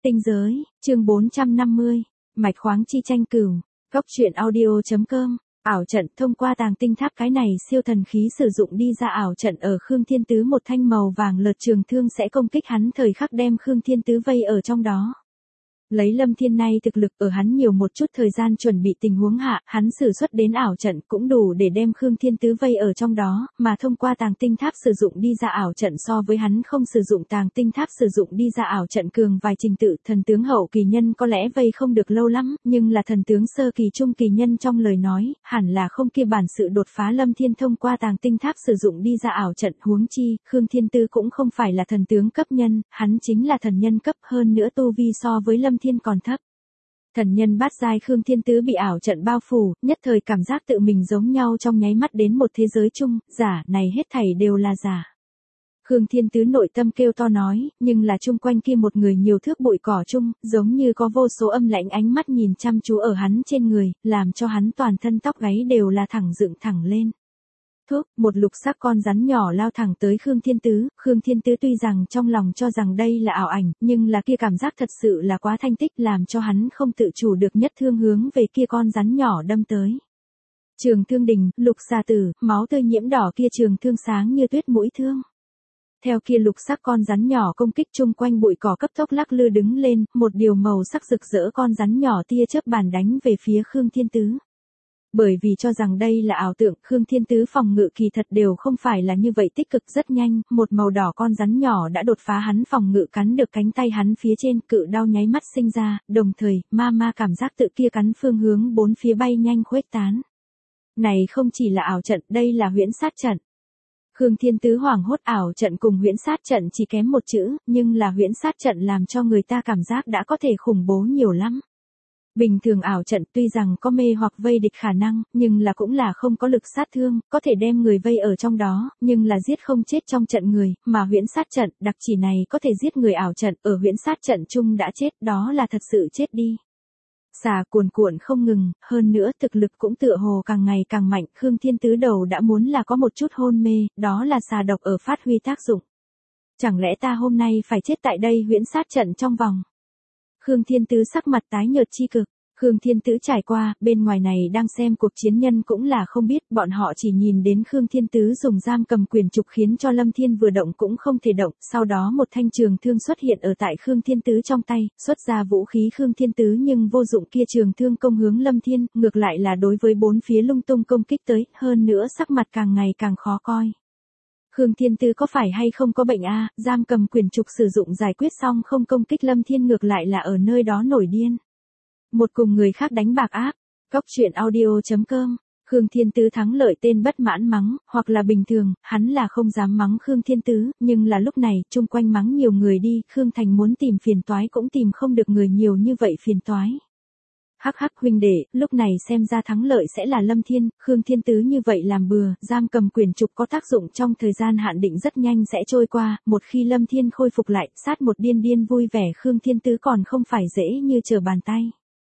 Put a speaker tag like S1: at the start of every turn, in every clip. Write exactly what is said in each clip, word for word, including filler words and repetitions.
S1: Tinh giới, chương bốn trăm năm mươi, mạch khoáng chi tranh cửu, góc truyện audio.com, ảo trận thông qua tàng tinh tháp. Cái này siêu thần khí sử dụng đi ra ảo trận ở Khương Thiên Tứ, một thanh màu vàng lợt trường thương sẽ công kích hắn, thời khắc đem Khương Thiên Tứ vây ở trong đó. Lấy Lâm Thiên nay thực lực, ở hắn nhiều một chút thời gian chuẩn bị tình huống hạ, hắn sử xuất đến ảo trận cũng đủ để đem Khương Thiên Tứ vây ở trong đó, mà thông qua tàng tinh tháp sử dụng đi ra ảo trận so với hắn không sử dụng tàng tinh tháp sử dụng đi ra ảo trận cường vài trình tự. Thần tướng hậu kỳ nhân có lẽ vây không được lâu lắm, nhưng là thần tướng sơ kỳ trung kỳ nhân trong lời nói, hẳn là không kia bản sự đột phá Lâm Thiên thông qua tàng tinh tháp sử dụng đi ra ảo trận. Huống chi, Khương Thiên Tứ cũng không phải là thần tướng cấp nhân, hắn chính là thần nhân cấp, hơn nữa tu vi so với Lâm Thiên còn thấp. Thần nhân bát giai Khương Thiên Tứ bị ảo trận bao phủ, nhất thời cảm giác tự mình giống nhau trong nháy mắt đến một thế giới chung, giả, này hết thảy đều là giả. Khương Thiên Tứ nội tâm kêu to nói, nhưng là chung quanh kia một người nhiều thước bụi cỏ chung, giống như có vô số âm lãnh ánh mắt nhìn chăm chú ở hắn trên người, làm cho hắn toàn thân tóc gáy đều là thẳng dựng thẳng lên. Thuốc, một lục sắc con rắn nhỏ lao thẳng tới Khương Thiên Tứ, Khương Thiên Tứ tuy rằng trong lòng cho rằng đây là ảo ảnh, nhưng là kia cảm giác thật sự là quá thanh tích, làm cho hắn không tự chủ được nhất thương hướng về kia con rắn nhỏ đâm tới. Trường thương đình, lục xà tử, máu tươi nhiễm đỏ kia trường thương sáng như tuyết mũi thương. Theo kia lục sắc con rắn nhỏ công kích, chung quanh bụi cỏ cấp tốc lắc lư đứng lên, một điều màu sắc rực rỡ con rắn nhỏ tia chớp bàn đánh về phía Khương Thiên Tứ. Bởi vì cho rằng đây là ảo tượng, Khương Thiên Tứ phòng ngự kỳ thật đều không phải là như vậy tích cực, rất nhanh, một màu đỏ con rắn nhỏ đã đột phá hắn phòng ngự, cắn được cánh tay hắn phía trên, cự đau nháy mắt sinh ra, đồng thời, ma ma cảm giác tự kia cắn phương hướng bốn phía bay nhanh khuếch tán. Này không chỉ là ảo trận, đây là huyễn sát trận. Khương Thiên Tứ hoảng hốt, ảo trận cùng huyễn sát trận chỉ kém một chữ, nhưng là huyễn sát trận làm cho người ta cảm giác đã có thể khủng bố nhiều lắm. Bình thường ảo trận tuy rằng có mê hoặc vây địch khả năng, nhưng là cũng là không có lực sát thương, có thể đem người vây ở trong đó, nhưng là giết không chết trong trận người, mà huyễn sát trận, đặc chỉ này có thể giết người. Ảo trận ở huyễn sát trận chung đã chết, đó là thật sự chết đi. Xà cuồn cuộn không ngừng, hơn nữa thực lực cũng tựa hồ càng ngày càng mạnh, Khương Thiên Tứ đầu đã muốn là có một chút hôn mê, đó là xà độc ở phát huy tác dụng. Chẳng lẽ ta hôm nay phải chết tại đây huyễn sát trận trong vòng? Khương Thiên Tứ sắc mặt tái nhợt chi cực. Khương Thiên Tứ trải qua, bên ngoài này đang xem cuộc chiến nhân cũng là không biết, bọn họ chỉ nhìn đến Khương Thiên Tứ dùng giam cầm quyền trục khiến cho Lâm Thiên vừa động cũng không thể động, sau đó một thanh trường thương xuất hiện ở tại Khương Thiên Tứ trong tay, xuất ra vũ khí Khương Thiên Tứ nhưng vô dụng, kia trường thương công hướng Lâm Thiên, ngược lại là đối với bốn phía lung tung công kích tới, hơn nữa sắc mặt càng ngày càng khó coi. Khương Thiên Tứ có phải hay không có bệnh a? Giam cầm quyền trục sử dụng giải quyết xong không công kích Lâm Thiên, ngược lại là ở nơi đó nổi điên. Một cùng người khác đánh bạc ác, góc truyện audio.com, Khương Thiên Tứ thắng lợi tên bất mãn mắng, hoặc là bình thường, hắn là không dám mắng Khương Thiên Tứ, nhưng là lúc này, chung quanh mắng nhiều người đi, Khương Thành muốn tìm phiền toái cũng tìm không được người nhiều như vậy phiền toái. Hắc hắc huynh đệ, lúc này xem ra thắng lợi sẽ là Lâm Thiên, Khương Thiên Tứ như vậy làm bừa, giam cầm quyền trục có tác dụng trong thời gian hạn định rất nhanh sẽ trôi qua, một khi Lâm Thiên khôi phục lại, sát một điên điên vui vẻ Khương Thiên Tứ còn không phải dễ như trở bàn tay.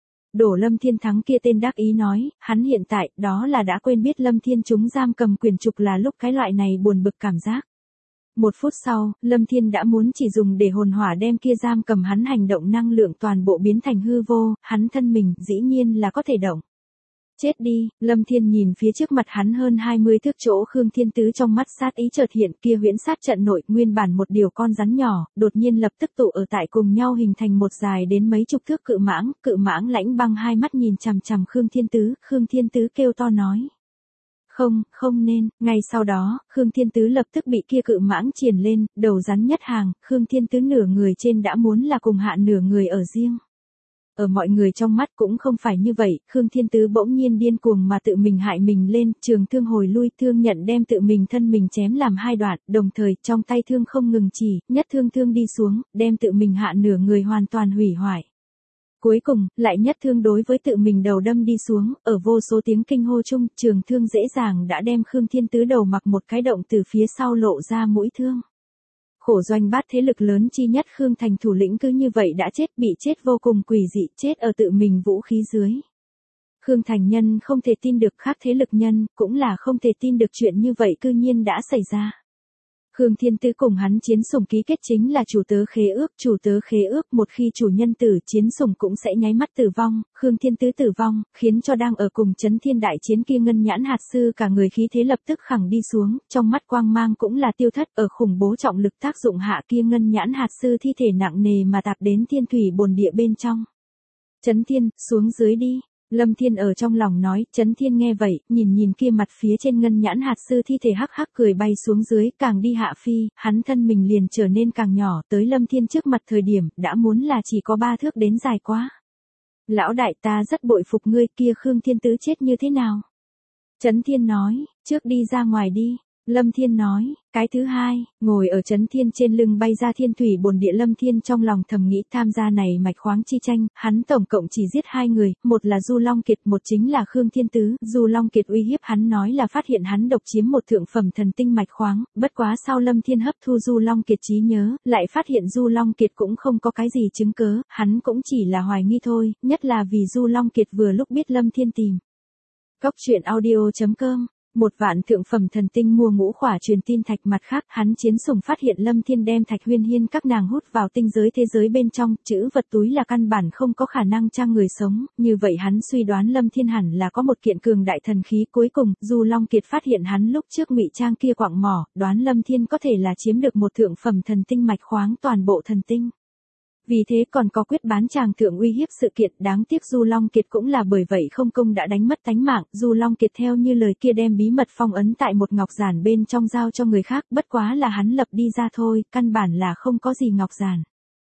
S1: Đổ Lâm Thiên thắng kia tên đắc ý nói, hắn hiện tại, đó là đã quên biết Lâm Thiên chúng giam cầm quyền trục là lúc cái loại này buồn bực cảm giác. Một phút sau, Lâm Thiên đã muốn chỉ dùng để hồn hỏa đem kia giam cầm hắn hành động năng lượng toàn bộ biến thành hư vô, hắn thân mình, dĩ nhiên là có thể động. Chết đi, Lâm Thiên nhìn phía trước mặt hắn hơn hai mươi thước chỗ Khương Thiên Tứ, trong mắt sát ý chợt hiện, kia huyễn sát trận nội, nguyên bản một điều con rắn nhỏ, đột nhiên lập tức tụ ở tại cùng nhau hình thành một dài đến mấy chục thước cự mãng, cự mãng lãnh băng hai mắt nhìn chằm chằm Khương Thiên Tứ, Khương Thiên Tứ kêu to nói. Không, không nên, ngay sau đó, Khương Thiên Tứ lập tức bị kia cự mãng triền lên, đầu rắn nhất hàng, Khương Thiên Tứ nửa người trên đã muốn là cùng hạ nửa người ở riêng. Ở mọi người trong mắt cũng không phải như vậy, Khương Thiên Tứ bỗng nhiên điên cuồng mà tự mình hại mình lên, trường thương hồi lui, thương nhận đem tự mình thân mình chém làm hai đoạn, đồng thời trong tay thương không ngừng chỉ, nhất thương thương đi xuống, đem tự mình hạ nửa người hoàn toàn hủy hoại. Cuối cùng, lại nhất thương đối với tự mình đầu đâm đi xuống, ở vô số tiếng kinh hô chung, trường thương dễ dàng đã đem Khương Thiên Tứ đầu mặc một cái động từ phía sau lộ ra mũi thương. Khổ doanh bát thế lực lớn chi nhất Khương Thành thủ lĩnh cứ như vậy đã chết, bị chết vô cùng quỷ dị, chết ở tự mình vũ khí dưới. Khương Thành nhân không thể tin được, khác thế lực nhân, cũng là không thể tin được chuyện như vậy cư nhiên đã xảy ra. Khương Thiên Tứ cùng hắn chiến sủng ký kết chính là chủ tớ khế ước, chủ tớ khế ước một khi chủ nhân tử chiến sủng cũng sẽ nháy mắt tử vong, Khương Thiên Tứ tử vong, khiến cho đang ở cùng chấn thiên đại chiến kia ngân nhãn hạt sư cả người khí thế lập tức khẳng đi xuống, trong mắt quang mang cũng là tiêu thất, ở khủng bố trọng lực tác dụng hạ kia ngân nhãn hạt sư thi thể nặng nề mà tạp đến thiên thủy bồn địa bên trong. Chấn Thiên, xuống dưới đi. Lâm Thiên ở trong lòng nói, Chấn Thiên nghe vậy, nhìn nhìn kia mặt phía trên ngân nhãn hạt sư thi thể hắc hắc cười bay xuống dưới, càng đi hạ phi, hắn thân mình liền trở nên càng nhỏ, tới Lâm Thiên trước mặt thời điểm, đã muốn là chỉ có ba thước đến dài quá. Lão đại ta rất bội phục ngươi, kia Khương Thiên Tứ chết như thế nào? Chấn Thiên nói, trước đi ra ngoài đi. Lâm Thiên nói, cái thứ hai, ngồi ở Chấn Thiên trên lưng bay ra thiên thủy bồn địa. Lâm Thiên trong lòng thầm nghĩ tham gia này mạch khoáng chi tranh, hắn tổng cộng chỉ giết hai người, một là Du Long Kiệt, một chính là Khương Thiên Tứ. Du Long Kiệt uy hiếp hắn nói là phát hiện hắn độc chiếm một thượng phẩm thần tinh mạch khoáng, bất quá sau Lâm Thiên hấp thu Du Long Kiệt trí nhớ, lại phát hiện Du Long Kiệt cũng không có cái gì chứng cớ, hắn cũng chỉ là hoài nghi thôi, nhất là vì Du Long Kiệt vừa lúc biết Lâm Thiên tìm. Cốc truyện audio chấm com Một vạn thượng phẩm thần tinh mua ngũ khỏa truyền tin thạch, mặt khác, hắn chiến sủng phát hiện Lâm Thiên đem Thạch Huyên Hiên các nàng hút vào tinh giới thế giới bên trong, chữ vật túi là căn bản không có khả năng trang người sống, như vậy hắn suy đoán Lâm Thiên hẳn là có một kiện cường đại thần khí. Cuối cùng, Du Long Kiệt phát hiện hắn lúc trước ngụy trang kia quặng mỏ, đoán Lâm Thiên có thể là chiếm được một thượng phẩm thần tinh mạch khoáng toàn bộ thần tinh. Vì thế còn có quyết bán chàng thượng uy hiếp sự kiện, đáng tiếc Du Long Kiệt cũng là bởi vậy không công đã đánh mất tánh mạng. Du Long Kiệt theo như lời kia đem bí mật phong ấn tại một ngọc giản bên trong giao cho người khác, bất quá là hắn lập đi ra thôi, căn bản là không có gì ngọc giản.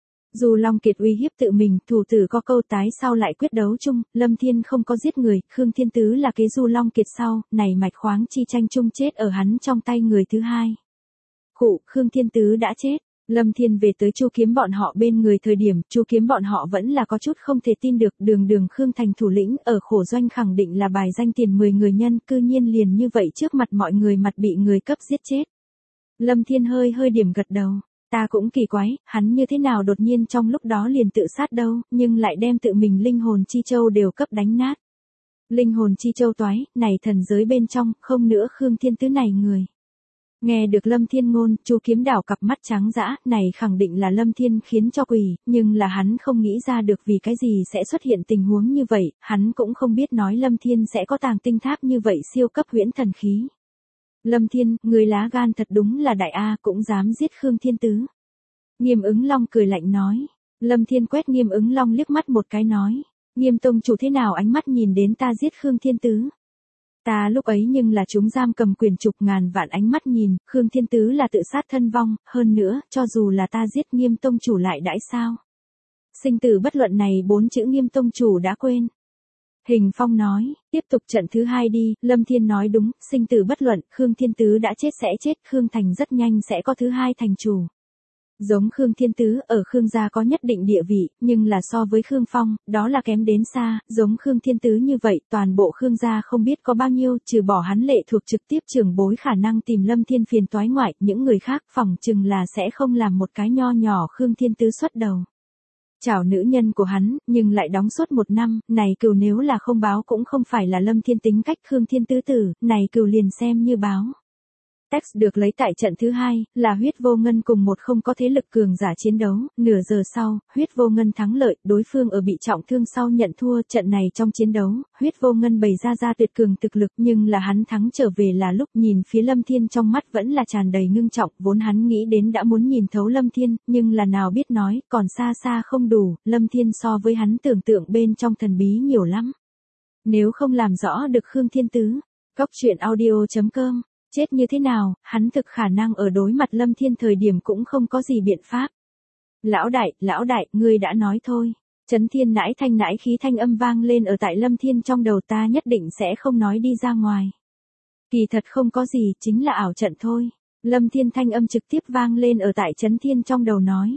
S1: Du Long Kiệt uy hiếp tự mình, thủ tử có câu tái sau lại quyết đấu chung, Lâm Thiên không có giết người, Khương Thiên Tứ là kế Du Long Kiệt sau, này mạch khoáng chi tranh chung chết ở hắn trong tay người thứ hai. Khụ, Khương Thiên Tứ đã chết. Lâm Thiên về tới Chu Kiếm bọn họ bên người thời điểm, Chu Kiếm bọn họ vẫn là có chút không thể tin được, đường đường Khương Thành thủ lĩnh ở khổ doanh khẳng định là bài danh tiền mười người nhân, cư nhiên liền như vậy trước mặt mọi người mặt bị người cấp giết chết. Lâm Thiên hơi hơi điểm gật đầu, ta cũng kỳ quái, hắn như thế nào đột nhiên trong lúc đó liền tự sát đâu, nhưng lại đem tự mình linh hồn chi châu đều cấp đánh nát. Linh hồn chi châu toái, này thần giới bên trong, không nữa Khương Thiên Tứ này người. Nghe được Lâm Thiên ngôn, Chu Kiếm đảo cặp mắt trắng dã, này khẳng định là Lâm Thiên khiến cho quỷ, nhưng là hắn không nghĩ ra được vì cái gì sẽ xuất hiện tình huống như vậy, hắn cũng không biết nói Lâm Thiên sẽ có tàng tinh tháp như vậy siêu cấp huyễn thần khí. Lâm Thiên, người lá gan thật đúng là đại A, cũng dám giết Khương Thiên Tứ. Nghiêm Ứng Long cười lạnh nói. Lâm Thiên quét Nghiêm Ứng Long liếc mắt một cái nói, Nghiêm tông chủ thế nào ánh mắt nhìn đến ta giết Khương Thiên Tứ. Ta lúc ấy nhưng là chúng giam cầm quyền chục ngàn vạn ánh mắt nhìn, Khương Thiên Tứ là tự sát thân vong, hơn nữa, cho dù là ta giết Nghiêm tông chủ lại đãi sao. Sinh tử bất luận này bốn chữ Nghiêm tông chủ đã quên. Hình Phong nói, tiếp tục trận thứ hai đi, Lâm Thiên nói đúng, sinh tử bất luận, Khương Thiên Tứ đã chết sẽ chết, Khương Thành rất nhanh sẽ có thứ hai thành chủ. Giống Khương Thiên Tứ, ở Khương gia có nhất định địa vị, nhưng là so với Khương Phong, đó là kém đến xa, giống Khương Thiên Tứ như vậy, toàn bộ Khương gia không biết có bao nhiêu, trừ bỏ hắn lệ thuộc trực tiếp trưởng bối khả năng tìm Lâm Thiên phiền toái ngoại, những người khác phỏng chừng là sẽ không làm một cái nho nhỏ Khương Thiên Tứ xuất đầu. Chào nữ nhân của hắn, nhưng lại đóng suốt một năm, này cừu nếu là không báo cũng không phải là Lâm Thiên tính cách Khương Thiên Tứ tử, này cừu liền xem như báo. Text được lấy tại trận thứ hai, là Huyết Vô Ngân cùng một không có thế lực cường giả chiến đấu, nửa giờ sau, Huyết Vô Ngân thắng lợi, đối phương ở bị trọng thương sau nhận thua, trận này trong chiến đấu, Huyết Vô Ngân bày ra ra tuyệt cường thực lực, nhưng là hắn thắng trở về là lúc nhìn phía Lâm Thiên trong mắt vẫn là tràn đầy ngưng trọng, vốn hắn nghĩ đến đã muốn nhìn thấu Lâm Thiên, nhưng là nào biết nói, còn xa xa không đủ, Lâm Thiên so với hắn tưởng tượng bên trong thần bí nhiều lắm. Nếu không làm rõ được Khương Thiên Tứ, cốc truyện audio chấm com chết như thế nào, hắn thực khả năng ở đối mặt Lâm Thiên thời điểm cũng không có gì biện pháp. Lão đại, lão đại, ngươi đã nói thôi. Chấn Thiên nãi thanh nãi khí thanh âm vang lên ở tại Lâm Thiên trong đầu, ta nhất định sẽ không nói đi ra ngoài. Kỳ thật không có gì, chính là ảo trận thôi. Lâm Thiên thanh âm trực tiếp vang lên ở tại Chấn Thiên trong đầu nói.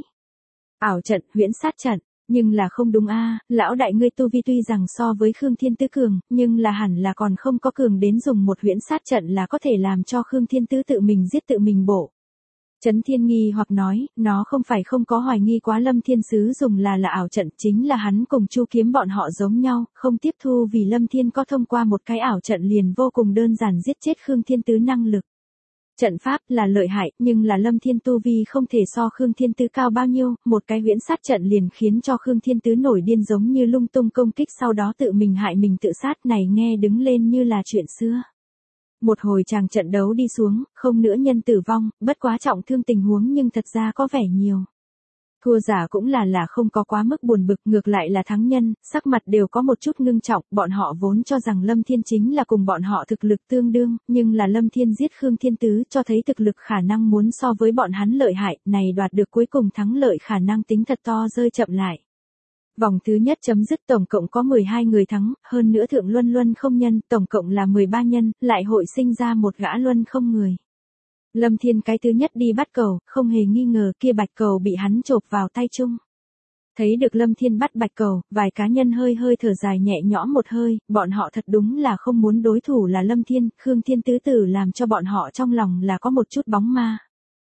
S1: Ảo trận, huyễn sát trận. Nhưng là không đúng a, lão đại ngươi tu vi tuy rằng so với Khương Thiên Tứ cường, nhưng là hẳn là còn không có cường đến dùng một huyễn sát trận là có thể làm cho Khương Thiên Tứ tự mình giết tự mình bổ. Chấn Thiên nghi hoặc nói, nó không phải không có hoài nghi quá Lâm Thiên Sứ dùng là là ảo trận, chính là hắn cùng Chu Kiếm bọn họ giống nhau, không tiếp thu vì Lâm Thiên có thông qua một cái ảo trận liền vô cùng đơn giản giết chết Khương Thiên Tứ năng lực. Trận pháp là lợi hại, nhưng là Lâm Thiên tu vi không thể so Khương Thiên Tứ cao bao nhiêu, một cái huyễn sát trận liền khiến cho Khương Thiên Tứ nổi điên giống như lung tung công kích sau đó tự mình hại mình tự sát này nghe đứng lên như là chuyện xưa. Một hồi chàng trận đấu đi xuống, không nữa nhân tử vong, bất quá trọng thương tình huống nhưng thật ra có vẻ nhiều. Thua giả cũng là là không có quá mức buồn bực, ngược lại là thắng nhân, sắc mặt đều có một chút ngưng trọng, bọn họ vốn cho rằng Lâm Thiên chính là cùng bọn họ thực lực tương đương, nhưng là Lâm Thiên giết Khương Thiên Tứ cho thấy thực lực khả năng muốn so với bọn hắn lợi hại, này đoạt được cuối cùng thắng lợi khả năng tính thật to rơi chậm lại. Vòng thứ nhất chấm dứt tổng cộng có mười hai người thắng, hơn nữa thượng luân luân không nhân, tổng cộng là mười ba nhân, lại hội sinh ra một gã luân không người. Lâm Thiên cái thứ nhất đi bắt cầu, không hề nghi ngờ kia bạch cầu bị hắn chộp vào tay chung. Thấy được Lâm Thiên bắt bạch cầu, vài cá nhân hơi hơi thở dài nhẹ nhõm một hơi, bọn họ thật đúng là không muốn đối thủ là Lâm Thiên, Khương Thiên Tứ Tử làm cho bọn họ trong lòng là có một chút bóng ma.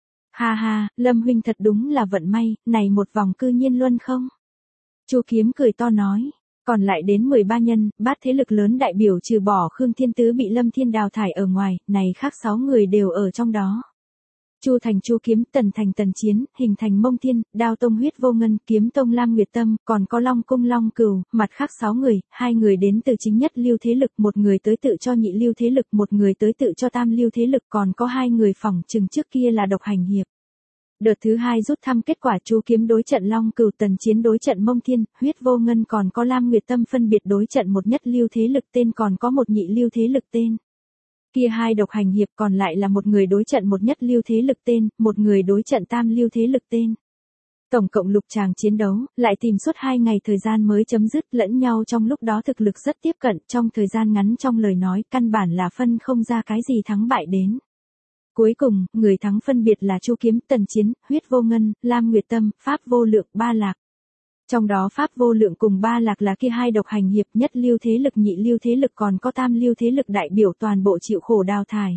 S1: Ha ha, Lâm huynh thật đúng là vận may, này một vòng cư nhiên luân không. Chu Kiếm cười to nói. Còn lại đến mười ba nhân, bát thế lực lớn đại biểu trừ bỏ Khương Thiên Tứ bị Lâm Thiên đào thải ở ngoài, này khác sáu người đều ở trong đó. Chu Thành Chu Kiếm, Tần Thành Tần Chiến, Hình Thành Mông Thiên, Đao Tông Huyết Vô Ngân, Kiếm Tông Lam Nguyệt Tâm, còn có Long Cung Long Cửu, mặt khác sáu người, hai người đến từ chính nhất lưu thế lực, một người tới tự cho nhị lưu thế lực, một người tới tự cho tam lưu thế lực, còn có hai người phỏng chừng trước kia là độc hành hiệp. Đợt thứ hai rút thăm kết quả Chu Kiếm đối trận Long Cửu, Tần Chiến đối trận Mông Thiên, Huyết Vô Ngân còn có Lam Nguyệt Tâm phân biệt đối trận một nhất lưu thế lực tên còn có một nhị lưu thế lực tên. Kia hai độc hành hiệp còn lại là một người đối trận một nhất lưu thế lực tên, một người đối trận tam lưu thế lực tên. Tổng cộng lục tràng chiến đấu, lại tìm suốt hai ngày thời gian mới chấm dứt, lẫn nhau trong lúc đó thực lực rất tiếp cận, trong thời gian ngắn trong lời nói căn bản là phân không ra cái gì thắng bại đến. Cuối cùng, người thắng phân biệt là Chu Kiếm, Tần Chiến, Huyết Vô Ngân, Lam Nguyệt Tâm, Pháp Vô Lượng, Ba Lạc. Trong đó Pháp Vô Lượng cùng Ba Lạc là kia hai độc hành hiệp nhất lưu thế lực nhị lưu thế lực còn có tam lưu thế lực đại biểu toàn bộ chịu khổ đào thải.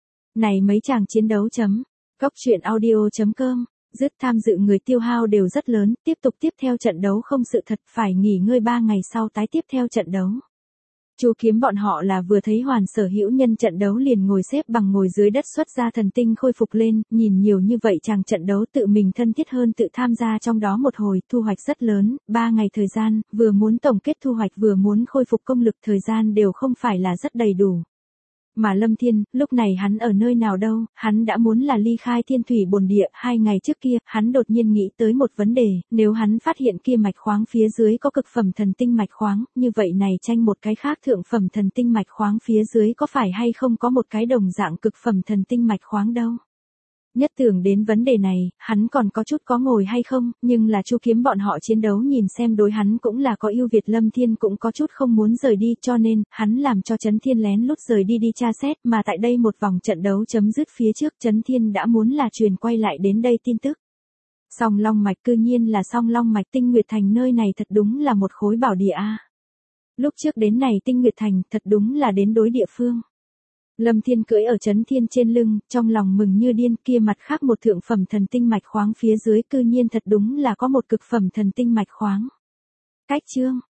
S1: Này mấy chàng chiến đấu chấm. Góc truyện audio chấm com. Dứt tham dự người tiêu hao đều rất lớn, tiếp tục tiếp theo trận đấu không sự thật phải nghỉ ngơi ba ngày sau tái tiếp theo trận đấu. Chu Kiếm bọn họ là vừa thấy hoàn sở hữu nhân trận đấu liền ngồi xếp bằng ngồi dưới đất xuất ra thần tinh khôi phục lên, nhìn nhiều như vậy chàng trận đấu tự mình thân thiết hơn tự tham gia trong đó một hồi, thu hoạch rất lớn, ba ngày thời gian, vừa muốn tổng kết thu hoạch vừa muốn khôi phục công lực thời gian đều không phải là rất đầy đủ. Mà Lâm Thiên, lúc này hắn ở nơi nào đâu, hắn đã muốn là ly khai thiên thủy bồn địa, hai ngày trước kia, hắn đột nhiên nghĩ tới một vấn đề, nếu hắn phát hiện kia mạch khoáng phía dưới có cực phẩm thần tinh mạch khoáng, như vậy này tranh một cái khác thượng phẩm thần tinh mạch khoáng phía dưới có phải hay không có một cái đồng dạng cực phẩm thần tinh mạch khoáng đâu. Nhất tưởng đến vấn đề này, hắn còn có chút có ngồi hay không, nhưng là Chu Kiếm bọn họ chiến đấu nhìn xem đối hắn cũng là có ưu việt Lâm Thiên cũng có chút không muốn rời đi cho nên, hắn làm cho Trấn Thiên lén lút rời đi đi tra xét mà tại đây một vòng trận đấu chấm dứt phía trước Trấn Thiên đã muốn là truyền quay lại đến đây tin tức. Song Long Mạch cư nhiên là Song Long Mạch Tinh Nguyệt Thành nơi này thật đúng là một khối bảo địa a. Lúc trước đến này Tinh Nguyệt Thành thật đúng là đến đối địa phương. Lâm Thiên cưỡi ở Trấn Thiên trên lưng, trong lòng mừng như điên kia mặt khác một thượng phẩm thần tinh mạch khoáng phía dưới cư nhiên thật đúng là có một cực phẩm thần tinh mạch khoáng. Cách chương